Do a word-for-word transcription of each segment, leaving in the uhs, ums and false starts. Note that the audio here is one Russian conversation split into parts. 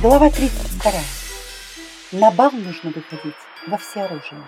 Глава тридцать вторая. На бал нужно выходить во всеоружие.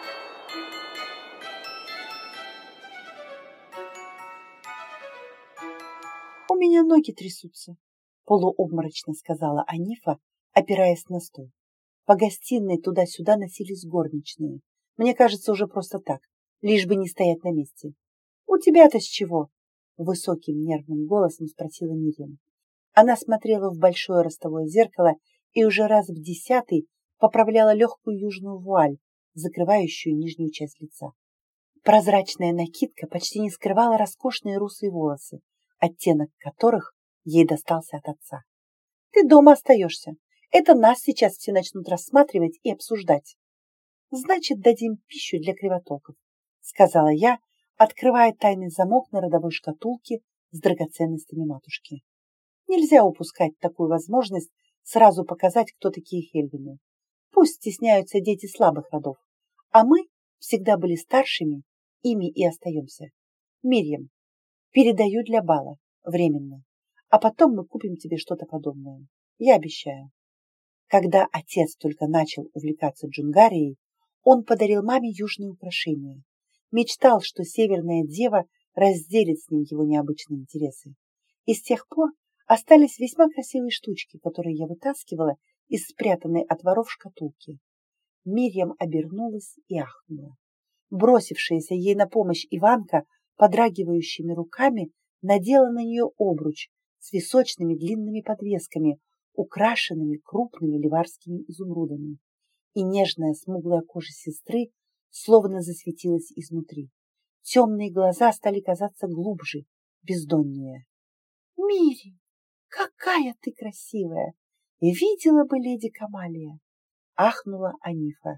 «У меня ноги трясутся», — полуобморочно сказала Анифа, опираясь на стол. По гостиной туда-сюда носились горничные. Мне кажется, уже просто так, лишь бы не стоять на месте. «У тебя-то с чего?» — высоким нервным голосом спросила Мирьям. Она смотрела в большое ростовое зеркало и уже раз в десятый поправляла легкую южную вуаль, закрывающую нижнюю часть лица. Прозрачная накидка почти не скрывала роскошные русые волосы, оттенок которых ей достался от отца. «Ты дома остаешься. Это нас сейчас все начнут рассматривать и обсуждать. Значит, дадим пищу для кривотолков», — сказала я, открывая тайный замок на родовой шкатулке с драгоценностями матушки. Нельзя упускать такую возможность сразу показать, кто такие Хельвины. Пусть стесняются дети слабых родов, а мы всегда были старшими, ими и остаемся. Мирьям, передаю для бала, временно, а потом мы купим тебе что-то подобное. Я обещаю. Когда отец только начал увлекаться Джунгарией, он подарил маме южные украшения. Мечтал, что северная дева разделит с ним его необычные интересы. И с тех пор остались весьма красивые штучки, которые я вытаскивала из спрятанной от воров шкатулки. Мирьям обернулась и ахнула. Бросившаяся ей на помощь Иванка подрагивающими руками надела на нее обруч с височными длинными подвесками, украшенными крупными ливарскими изумрудами. И нежная смуглая кожа сестры словно засветилась изнутри. Темные глаза стали казаться глубже, бездоннее. «Мири, какая ты красивая! Видела бы леди Камалия!» — ахнула Анифа.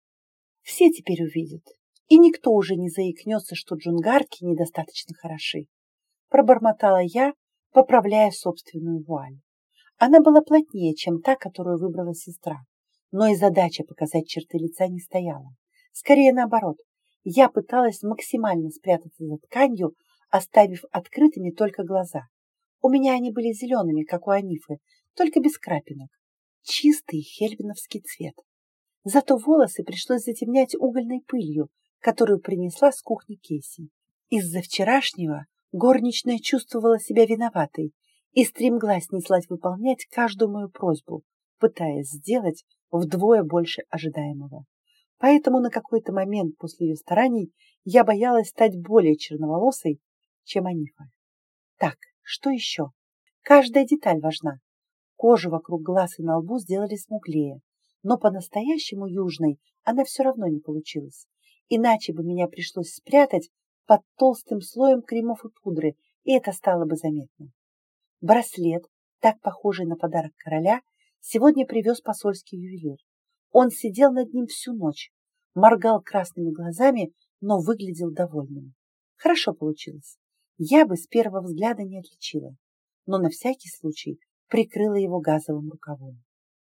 «Все теперь увидят, и никто уже не заикнется, что джунгарки недостаточно хороши», — пробормотала я, поправляя собственную вуаль. Она была плотнее, чем та, которую выбрала сестра, но и задача показать черты лица не стояла. Скорее наоборот, я пыталась максимально спрятаться за тканью, оставив открытыми только глаза. У меня они были зелеными, как у Анифы, только без крапинок. Чистый хельвиновский цвет. Зато волосы пришлось затемнять угольной пылью, которую принесла с кухни Кейси. Из-за вчерашнего горничная чувствовала себя виноватой и стремглась снеслась выполнять каждую мою просьбу, пытаясь сделать вдвое больше ожидаемого. Поэтому на какой-то момент после ее стараний я боялась стать более черноволосой, чем Анифа. Так, что еще? Каждая деталь важна. Кожу вокруг глаз и на лбу сделали смуглее, но по-настоящему южной она все равно не получилась. Иначе бы меня пришлось спрятать под толстым слоем кремов и пудры, и это стало бы заметно. Браслет, так похожий на подарок короля, сегодня привез посольский ювелир. Он сидел над ним всю ночь, моргал красными глазами, но выглядел довольным. Хорошо получилось. Я бы с первого взгляда не отличила, но на всякий случай прикрыла его газовым рукавом.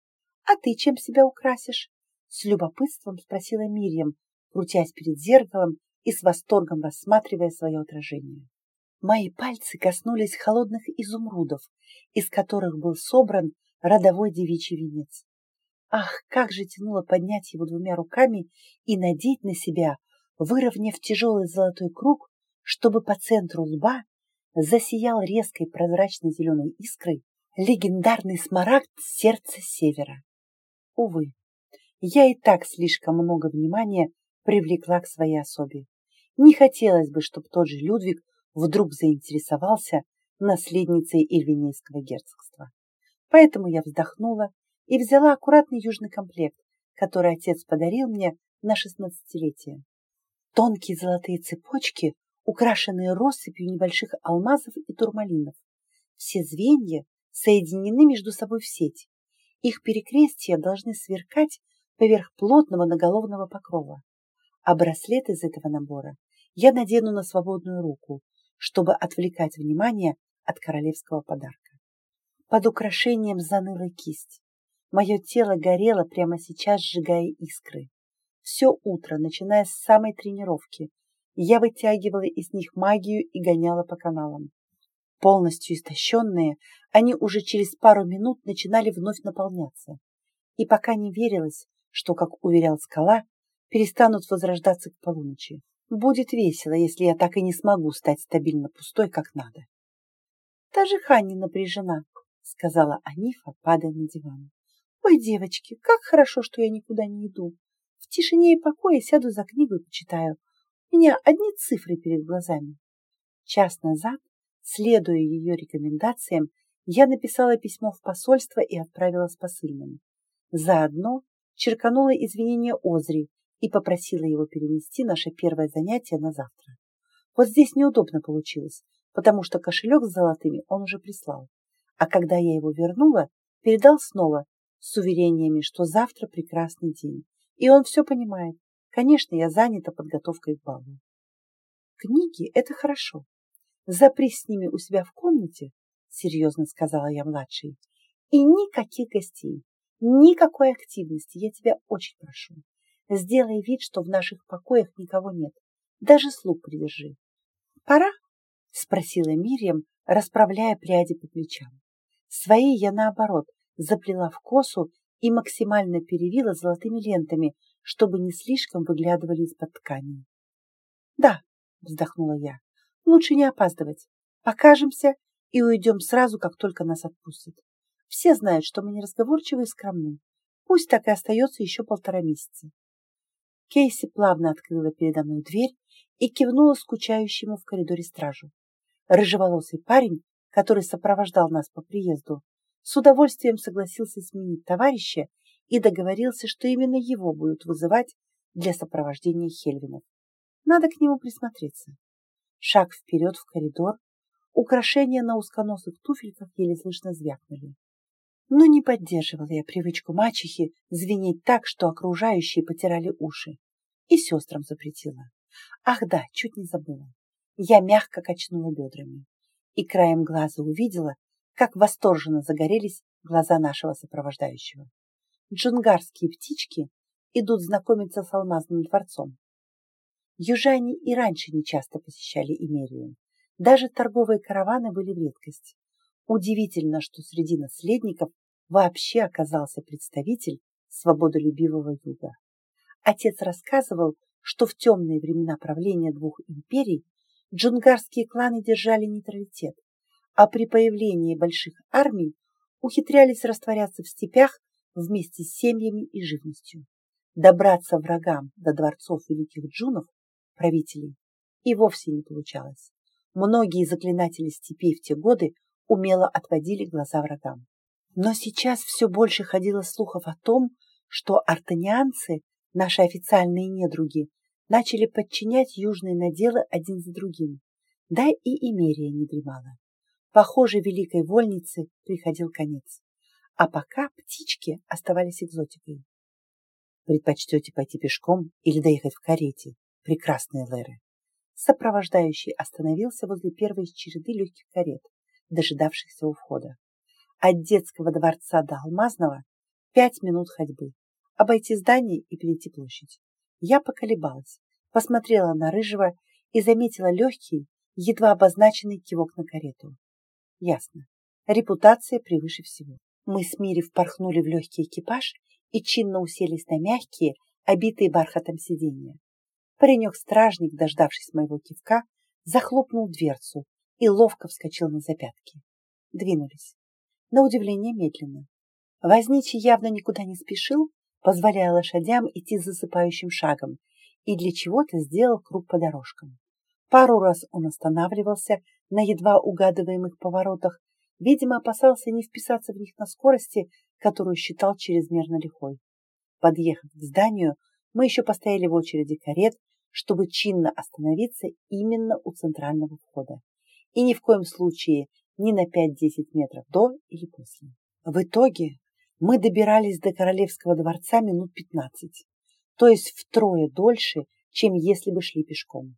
«А ты чем себя украсишь?» — с любопытством спросила Мирьям, крутясь перед зеркалом и с восторгом рассматривая свое отражение. Мои пальцы коснулись холодных изумрудов, из которых был собран родовой девичий венец. Ах, как же тянуло поднять его двумя руками и надеть на себя, выровняв тяжелый золотой круг, чтобы по центру лба засиял резкой прозрачной зеленой искрой легендарный смарагд сердца севера. Увы, я и так слишком много внимания привлекла к своей особе. Не хотелось бы, чтобы тот же Людвиг вдруг заинтересовался наследницей Ильвинейского герцогства. Поэтому я вздохнула и взяла аккуратный южный комплект, который отец подарил мне на шестнадцатилетие. Тонкие золотые цепочки, украшенные россыпью небольших алмазов и турмалинов. Все звенья соединены между собой в сеть. Их перекрестия должны сверкать поверх плотного наголовного покрова. А браслет из этого набора я надену на свободную руку, чтобы отвлекать внимание от королевского подарка. Под украшением заныла кисть. Мое тело горело прямо сейчас, сжигая искры. Все утро, начиная с самой тренировки, я вытягивала из них магию и гоняла по каналам. Полностью истощенные, они уже через пару минут начинали вновь наполняться. И пока не верилось, что, как уверял Скала, перестанут возрождаться к полуночи. Будет весело, если я так и не смогу стать стабильно пустой, как надо. Даже Ханни напряжена, сказала Анифа, падая на диван. Ой, девочки, как хорошо, что я никуда не иду. В тишине и покое сяду за книгу и почитаю. У меня одни цифры перед глазами. Час назад, следуя ее рекомендациям, я написала письмо в посольство и отправила с посыльным. Заодно черканула извинения Озри и попросила его перенести наше первое занятие на завтра. Вот здесь неудобно получилось, потому что кошелек с золотыми он уже прислал. А когда я его вернула, передал снова с уверениями, что завтра прекрасный день. И он все понимает. Конечно, я занята подготовкой к балу. Книги — это хорошо. Запрись с ними у себя в комнате, серьезно сказала я младшей, и никаких гостей, никакой активности, я тебя очень прошу. Сделай вид, что в наших покоях никого нет, даже слуг придержи. Пора? Спросила Мирьям, расправляя пряди по плечам. Свои я, наоборот, заплела в косу и максимально перевила золотыми лентами, чтобы не слишком выглядывали из-под ткани. Да, вздохнула я, лучше не опаздывать. Покажемся и уйдем сразу, как только нас отпустят. Все знают, что мы неразговорчивы и скромны. Пусть так и остается еще полтора месяца. Кейси плавно открыла передо мной дверь и кивнула скучающему в коридоре стражу. Рыжеволосый парень, который сопровождал нас по приезду, с удовольствием согласился сменить товарища и договорился, что именно его будут вызывать для сопровождения Хельвинов. Надо к нему присмотреться. Шаг вперед в коридор, украшения на узконосых туфельках еле слышно звякнули. Но не поддерживала я привычку мачехи звенеть так, что окружающие потирали уши. И сестрам запретила. Ах да, чуть не забыла. Я мягко качнула бедрами и краем глаза увидела, как восторженно загорелись глаза нашего сопровождающего. Джунгарские птички идут знакомиться с алмазным дворцом. Южане и раньше нечасто посещали Имерию. Даже торговые караваны были в редкость. Удивительно, что среди наследников вообще оказался представитель свободолюбивого юга. Отец рассказывал, что в темные времена правления двух империй джунгарские кланы держали нейтралитет, а при появлении больших армий ухитрялись растворяться в степях вместе с семьями и живностью. Добраться врагам до дворцов великих джунов, правителей, и вовсе не получалось. Многие заклинатели степей в те годы умело отводили глаза врагам. Но сейчас все больше ходило слухов о том, что артанианцы, наши официальные недруги, начали подчинять южные наделы один за другим. Да и Имерия не дремала. Похоже, великой вольнице приходил конец. А пока птички оставались экзотикой. Предпочтете пойти пешком или доехать в карете, прекрасные лэры? Сопровождающий остановился возле первой из череды легких карет, дожидавшихся у входа. От детского дворца до Алмазного пять минут ходьбы. Обойти здание и перейти площадь. Я поколебалась, посмотрела на Рыжего и заметила легкий, едва обозначенный кивок на карету. Ясно. Репутация превыше всего. Мы с Мири впорхнули в легкий экипаж и чинно уселись на мягкие, обитые бархатом сиденья. Паренек-стражник, дождавшись моего кивка, захлопнул дверцу и ловко вскочил на запятки. Двинулись. На удивление медленно. Возничий явно никуда не спешил, позволяя лошадям идти засыпающим шагом, и для чего-то сделал круг по дорожкам. Пару раз он останавливался на едва угадываемых поворотах, видимо, опасался не вписаться в них на скорости, которую считал чрезмерно лихой. Подъехав к зданию, мы еще постояли в очереди карет, чтобы чинно остановиться именно у центрального входа. И ни в коем случае ни на пять-десять метров до или после. В итоге мы добирались до королевского дворца минут пятнадцать, то есть втрое дольше, чем если бы шли пешком.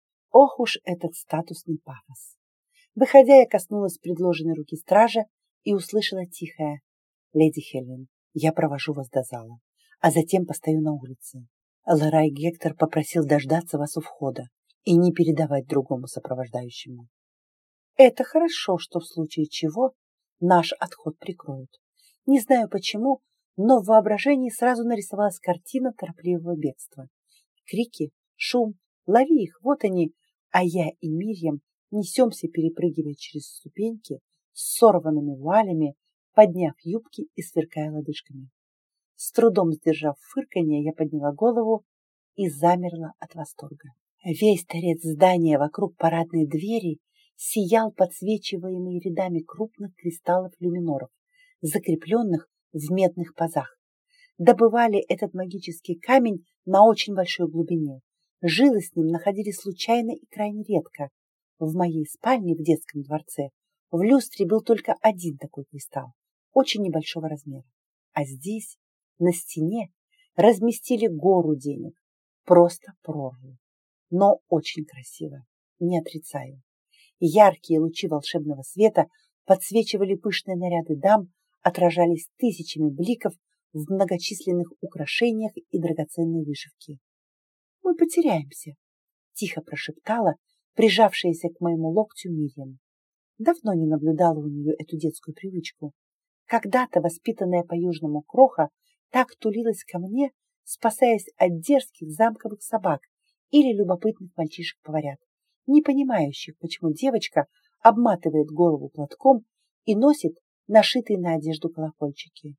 Ох уж этот статусный пафос. Выходя, я коснулась предложенной руки стража и услышала тихое: «Леди Хельвин, я провожу вас до зала, а затем постою на улице. Ларай Гектор попросил дождаться вас у входа и не передавать другому сопровождающему». Это хорошо, что в случае чего наш отход прикроют. Не знаю почему, но в воображении сразу нарисовалась картина торопливого бегства. Крики, шум, лови их, вот они, а я и Мирьям несемся, перепрыгивая через ступеньки, с сорванными вуалями, подняв юбки и сверкая лодыжками. С трудом сдержав фырканье, я подняла голову и замерла от восторга. Весь торец здания вокруг парадной двери сиял подсвечиваемый рядами крупных кристаллов люминоров, закрепленных в медных пазах. Добывали этот магический камень на очень большой глубине. Жилы с ним находили случайно и крайне редко. В моей спальне в детском дворце в люстре был только один такой кристалл, очень небольшого размера. А здесь, на стене, разместили гору денег. Просто прорву. Но очень красиво, не отрицаю. Яркие лучи волшебного света подсвечивали пышные наряды дам, отражались тысячами бликов в многочисленных украшениях и драгоценной вышивке. «Мы потеряемся», — тихо прошептала прижавшаяся к моему локтю Мирьям. Давно не наблюдала у нее эту детскую привычку. Когда-то воспитанная по-южному кроха так тулилась ко мне, спасаясь от дерзких замковых собак или любопытных мальчишек-поварят, не понимающих, почему девочка обматывает голову платком и носит нашитые на одежду колокольчики.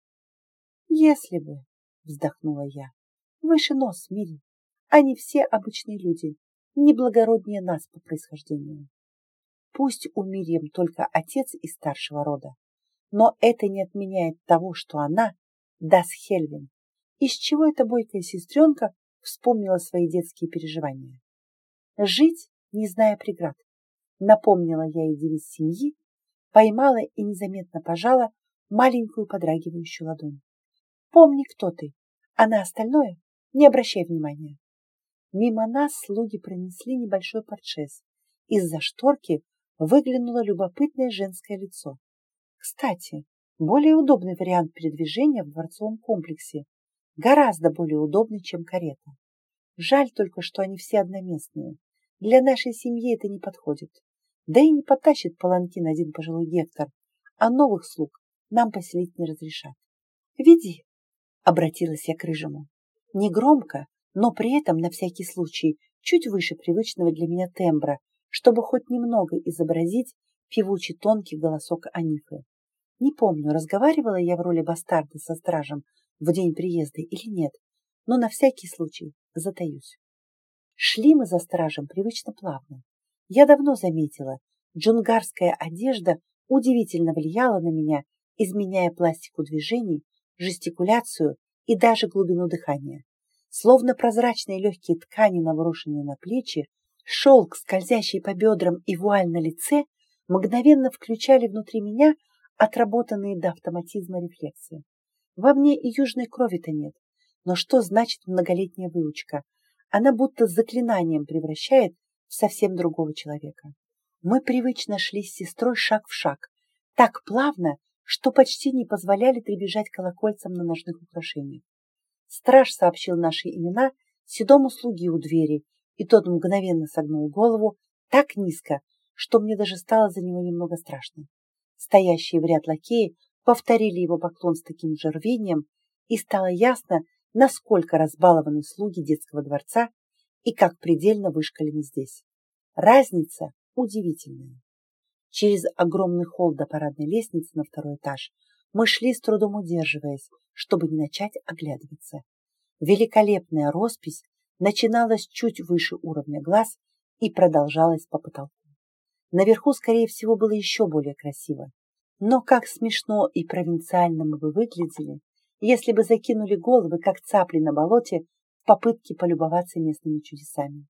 «Если бы», — вздохнула я, — «выше нос, Мири, они все обычные люди, не благороднее нас по происхождению. Пусть у Мирьям только отец из старшего рода, но это не отменяет того, что она Дас Хельвин. Из чего эта бойкая сестренка вспомнила свои детские переживания? Жить, не зная преград. Напомнила я ей девиз семьи, поймала и незаметно пожала маленькую подрагивающую ладонь. Помни, кто ты, а на остальное не обращай внимания. Мимо нас слуги пронесли небольшой портшес. Из-за шторки выглянуло любопытное женское лицо. Кстати, более удобный вариант передвижения в дворцовом комплексе. Гораздо более удобный, чем карета. Жаль только, что они все одноместные. Для нашей семьи это не подходит. Да и не потащит паланкин один пожилой Гектор, а новых слуг нам поселить не разрешат. «Веди», — обратилась я к Рыжему. Негромко, но при этом на всякий случай чуть выше привычного для меня тембра, чтобы хоть немного изобразить певучий тонкий голосок Анифы. Не помню, разговаривала я в роли бастарда со стражем в день приезда или нет, но на всякий случай затаюсь. Шли мы за стражем привычно плавно. Я давно заметила, джунгарская одежда удивительно влияла на меня, изменяя пластику движений, жестикуляцию и даже глубину дыхания. Словно прозрачные легкие ткани, наброшенные на плечи, шелк, скользящий по бедрам и вуаль на лице, мгновенно включали внутри меня отработанные до автоматизма рефлексы. Во мне и южной крови-то нет, но что значит многолетняя выучка? Она будто с заклинанием превращает в совсем другого человека. Мы привычно шли с сестрой шаг в шаг, так плавно, что почти не позволяли прибежать колокольцам на ножных украшениях. Страж сообщил наши имена седому слуге у двери, и тот мгновенно согнул голову так низко, что мне даже стало за него немного страшно. Стоящие в ряд лакеи повторили его поклон с таким же рвением, и стало ясно, насколько разбалованы слуги детского дворца и как предельно вышкалены здесь. Разница удивительная. Через огромный холл до парадной лестницы на второй этаж мы шли с трудом удерживаясь, чтобы не начать оглядываться. Великолепная роспись начиналась чуть выше уровня глаз и продолжалась по потолку. Наверху, скорее всего, было еще более красиво. Но как смешно и провинциально мы бы выглядели, если бы закинули головы, как цапли на болоте, в попытке полюбоваться местными чудесами.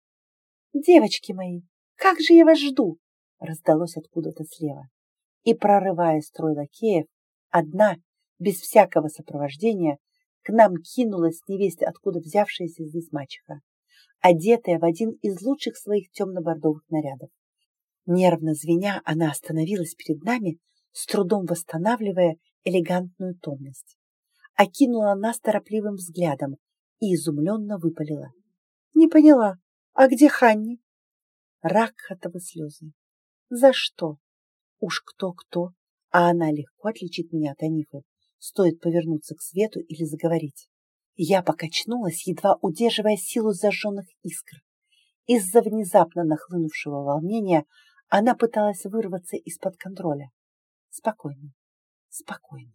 «Девочки мои, как же я вас жду!» раздалось откуда-то слева. И, прорывая строй лакеев, одна, без всякого сопровождения, к нам кинулась невесть, откуда взявшаяся здесь мачеха, одетая в один из лучших своих темно-бордовых нарядов. Нервно звеня, она остановилась перед нами, с трудом восстанавливая элегантную томность. Окинула нас торопливым взглядом и изумленно выпалила. «Не поняла, а где Ханни?» Ракхатовы слезы. За что? Уж кто-кто, а она легко отличит меня от Анифы. Стоит повернуться к свету или заговорить. Я покачнулась, едва удерживая силу зажженных искр. Из-за внезапно нахлынувшего волнения она пыталась вырваться из-под контроля. Спокойно, спокойно.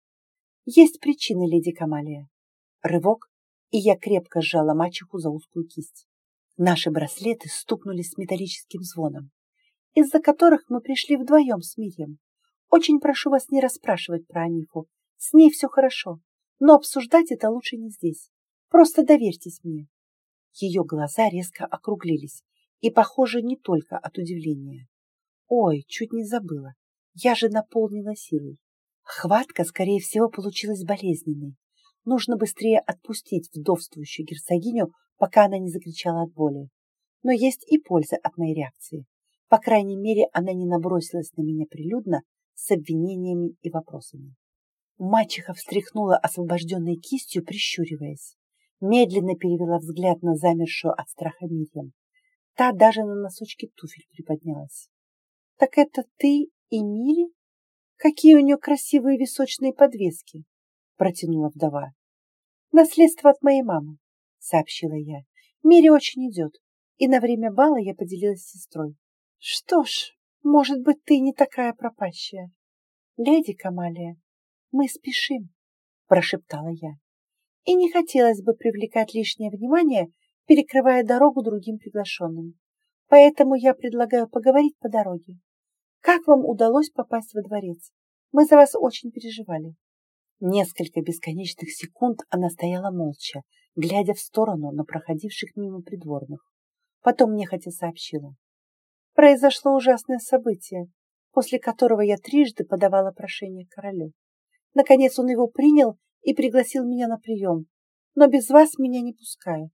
Есть причины, леди Камалия. Рывок, и я крепко сжала мачеху за узкую кисть. Наши браслеты стукнули с металлическим звоном, из-за которых мы пришли вдвоем с Мирьям. Очень прошу вас не расспрашивать про Анифу. С ней все хорошо, но обсуждать это лучше не здесь. Просто доверьтесь мне. Ее глаза резко округлились, и, похоже, не только от удивления. Ой, чуть не забыла. Я же наполнила силой. Хватка, скорее всего, получилась болезненной. Нужно быстрее отпустить вдовствующую герцогиню, пока она не закричала от боли. Но есть и польза от моей реакции. По крайней мере, она не набросилась на меня прилюдно с обвинениями и вопросами. Мачеха встряхнула освобожденной кистью, прищуриваясь. Медленно перевела взгляд на замершую от страха Мирьям. Та даже на носочки туфель приподнялась. — Так это ты и Мири? Какие у нее красивые височные подвески! — протянула вдова. — Наследство от моей мамы, — сообщила я. Мире очень идет, и на время бала я поделилась с сестрой. — Что ж, может быть, ты не такая пропащая. — Леди Камалия, мы спешим, — прошептала я. И не хотелось бы привлекать лишнее внимание, перекрывая дорогу другим приглашенным. Поэтому я предлагаю поговорить по дороге. Как вам удалось попасть во дворец? Мы за вас очень переживали. Несколько бесконечных секунд она стояла молча, глядя в сторону на проходивших мимо придворных. Потом нехотя сообщила. Произошло ужасное событие, после которого я трижды подавала прошение королю. Наконец он его принял и пригласил меня на прием, но без вас меня не пускают.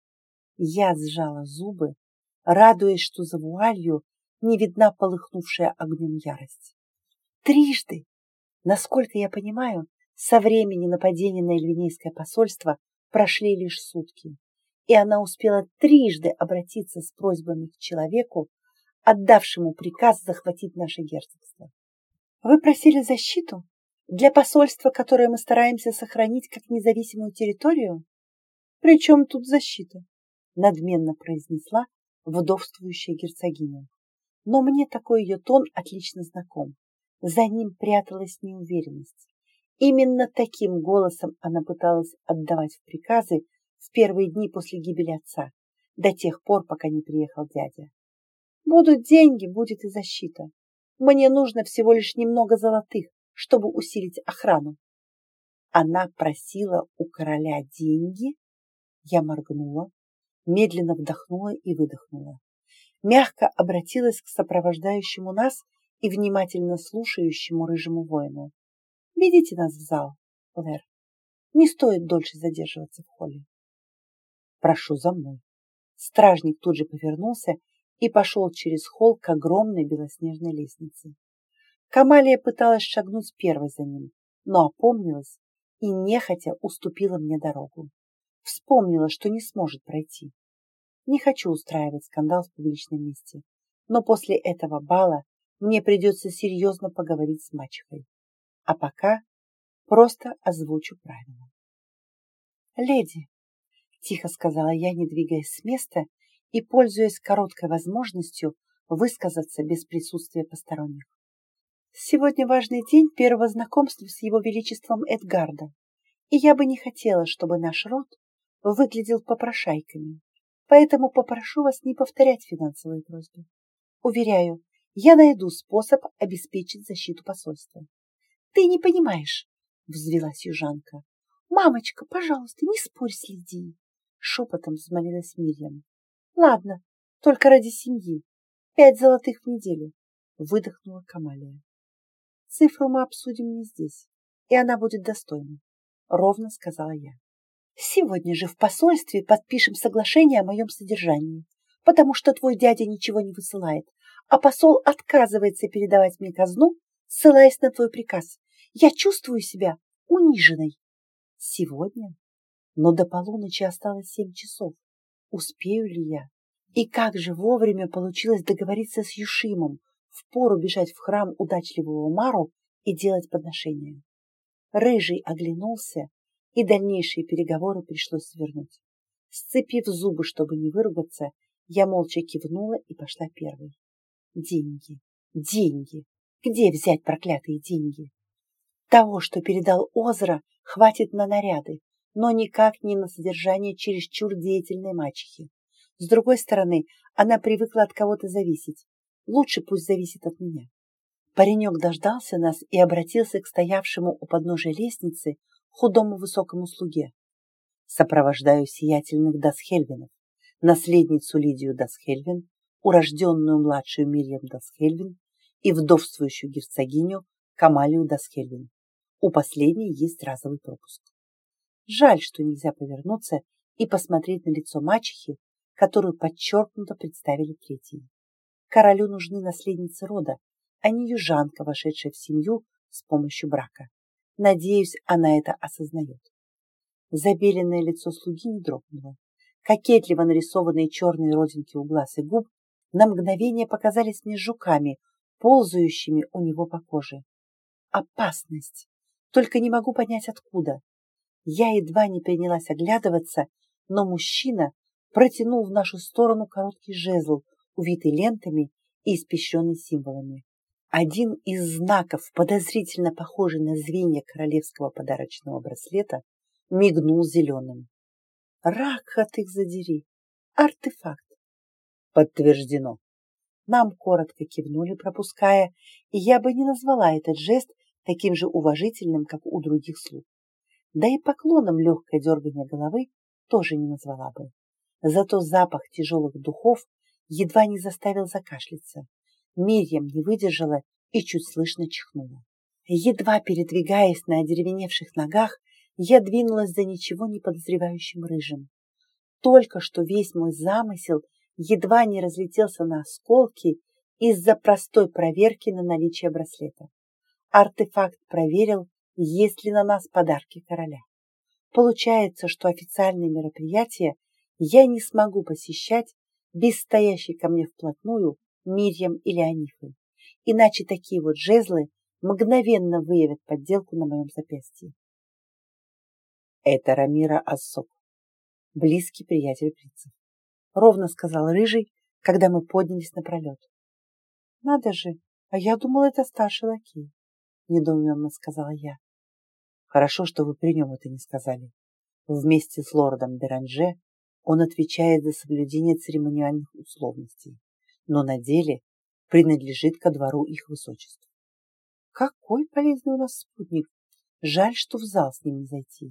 Я сжала зубы, радуясь, что за вуалью не видна полыхнувшая огнем ярость. Трижды! Насколько я понимаю, со времени нападения на Эльвинейское посольство прошли лишь сутки, и она успела трижды обратиться с просьбами к человеку, отдавшему приказ захватить наше герцогство. Вы просили защиту для посольства, которое мы стараемся сохранить как независимую территорию? При чем тут защита? Надменно произнесла вдовствующая герцогиня. Но мне такой ее тон отлично знаком. За ним пряталась неуверенность. Именно таким голосом она пыталась отдавать приказы в первые дни после гибели отца, до тех пор, пока не приехал дядя. Будут деньги, будет и защита. Мне нужно всего лишь немного золотых, чтобы усилить охрану. Она просила у короля деньги? Я моргнула, медленно вдохнула и выдохнула. Мягко обратилась к сопровождающему нас и внимательно слушающему рыжему воину. Ведите нас в зал, Лэр. Не стоит дольше задерживаться в холле. Прошу за мной. Стражник тут же повернулся и пошел через холл к огромной белоснежной лестнице. Камалия пыталась шагнуть первой за ним, но опомнилась и нехотя уступила мне дорогу. Вспомнила, что не сможет пройти. Не хочу устраивать скандал в публичном месте, но после этого бала мне придется серьезно поговорить с мачехой. А пока просто озвучу правила. «Леди», — тихо сказала я, не двигаясь с места и пользуясь короткой возможностью высказаться без присутствия посторонних. «Сегодня важный день первого знакомства с его величеством Эдгарда, и я бы не хотела, чтобы наш род выглядел попрошайками, поэтому попрошу вас не повторять финансовые просьбы. Уверяю, я найду способ обеспечить защиту посольства». «Ты не понимаешь», — взвилась южанка. «Мамочка, пожалуйста, не спорь с Лидией», — шепотом взмолилась Мирьям. «Ладно, только ради семьи. Пять золотых в неделю», — выдохнула Камалия. «Цифру мы обсудим не здесь, и она будет достойной», — ровно сказала я. «Сегодня же в посольстве подпишем соглашение о моем содержании, потому что твой дядя ничего не высылает, а посол отказывается передавать мне казну, ссылаясь на твой приказ. Я чувствую себя униженной. Сегодня? Но до полуночи осталось семь часов. Успею ли я? И как же вовремя получилось договориться с Юшимом, Впору бежать в храм удачливого Мару и делать подношения. Рыжий оглянулся, и дальнейшие переговоры пришлось свернуть. Сцепив зубы, чтобы не выругаться, я молча кивнула и пошла первой. Деньги, деньги. Где взять проклятые деньги? Того, что передал Озра, хватит на наряды, но никак не на содержание чересчур деятельной мачехи. С другой стороны, она привыкла от кого-то зависеть. Лучше пусть зависит от меня. Паренек дождался нас и обратился к стоявшему у подножия лестницы худому высокому слуге. Сопровождаю сиятельных Дасхельвинов, наследницу Лидию Дасхельвин, урожденную младшую Мирьям Дасхельвин и вдовствующую герцогиню Камалию Дасхельвин. У последней есть разовый пропуск. Жаль, что нельзя повернуться и посмотреть на лицо мачехи, которую подчеркнуто представили третьей. Королю нужны наследницы рода, а не южанка, вошедшая в семью с помощью брака. Надеюсь, она это осознает. Забеленное лицо слуги не дрогнуло. Кокетливо нарисованные черные родинки у глаз и губ на мгновение показались мне жуками, ползающими у него по коже. Опасность! Только не могу понять, откуда. Я едва не принялась оглядываться, но мужчина протянул в нашу сторону короткий жезл, увитый лентами и испещренный символами. Один из знаков, подозрительно похожий на звенья королевского подарочного браслета, мигнул зеленым. Ракхат их задери! Артефакт! Подтверждено. Нам коротко кивнули, пропуская, и я бы не назвала этот жест таким же уважительным, как у других слуг. Да и поклоном легкое дергание головы тоже не назвала бы. Зато запах тяжелых духов едва не заставил закашляться. Мирьям не выдержала и чуть слышно чихнула. Едва передвигаясь на одеревеневших ногах, я двинулась за ничего не подозревающим рыжим. Только что весь мой замысел едва не разлетелся на осколки из-за простой проверки на наличие браслета. Артефакт проверил, есть ли на нас подарки короля. Получается, что официальные мероприятия я не смогу посещать без стоящей ко мне вплотную Мирьям или Анифы, иначе такие вот жезлы мгновенно выявят подделку на моем запястье. Это Рамира Ассок, близкий приятель принца, ровно сказал Рыжий, когда мы поднялись напролет. Надо же, а я думала, это старший лакей, недоуменно сказала я. Хорошо, что вы при нем это не сказали. Вместе с лордом Беранже он отвечает за соблюдение церемониальных условностей, но на деле принадлежит ко двору их высочеств. Какой полезный у нас спутник. Жаль, что в зал с ним не зайти.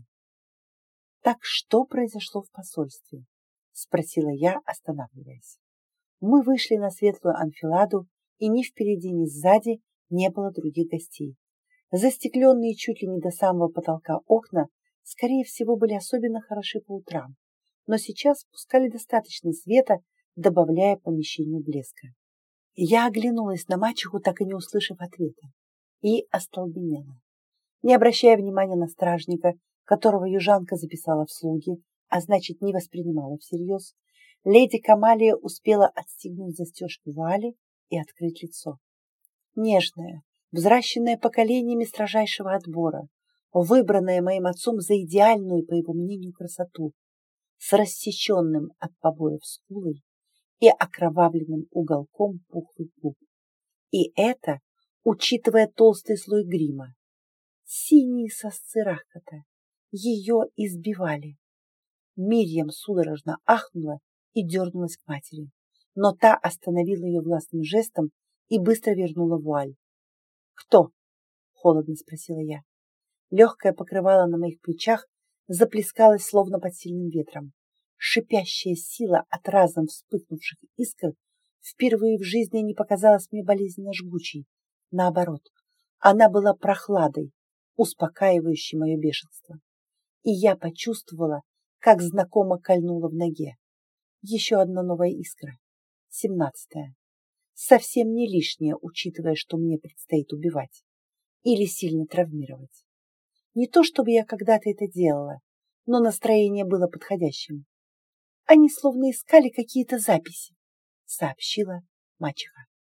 Так что произошло в посольстве? Спросила я, останавливаясь. Мы вышли на светлую анфиладу, и ни впереди, ни сзади не было других гостей. Застекленные чуть ли не до самого потолка окна, скорее всего, были особенно хороши по утрам, но сейчас пускали достаточно света, добавляя помещению блеска. Я оглянулась на мачеху, так и не услышав ответа, и остолбенела. Не обращая внимания на стражника, которого южанка записала в слуги, а значит, не воспринимала всерьез, леди Камалия успела отстегнуть застежку вуали и открыть лицо. Нежное, взращенное поколениями строжайшего отбора, выбранное моим отцом за идеальную, по его мнению, красоту, с рассеченным от побоев скулой и окровавленным уголком пухлых губ. И это, учитывая толстый слой грима. Синие сосцы Ракхата. Ее избивали. Мирьям судорожно ахнула и дернулась к матери, но та остановила ее властным жестом и быстро вернула вуаль. «Кто?» — холодно спросила я. Легкое покрывало на моих плечах заплескалось словно под сильным ветром. Шипящая сила от разом вспыхнувших искр впервые в жизни не показалась мне болезненно жгучей. Наоборот, она была прохладой, успокаивающей мое бешенство. И я почувствовала, как знакомо кольнула в ноге. Еще одна новая искра. Семнадцатая. Совсем не лишняя, учитывая, что мне предстоит убивать или сильно травмировать. Не то чтобы я когда-то это делала, но настроение было подходящим. Они словно искали какие-то записи, сообщила мачеха.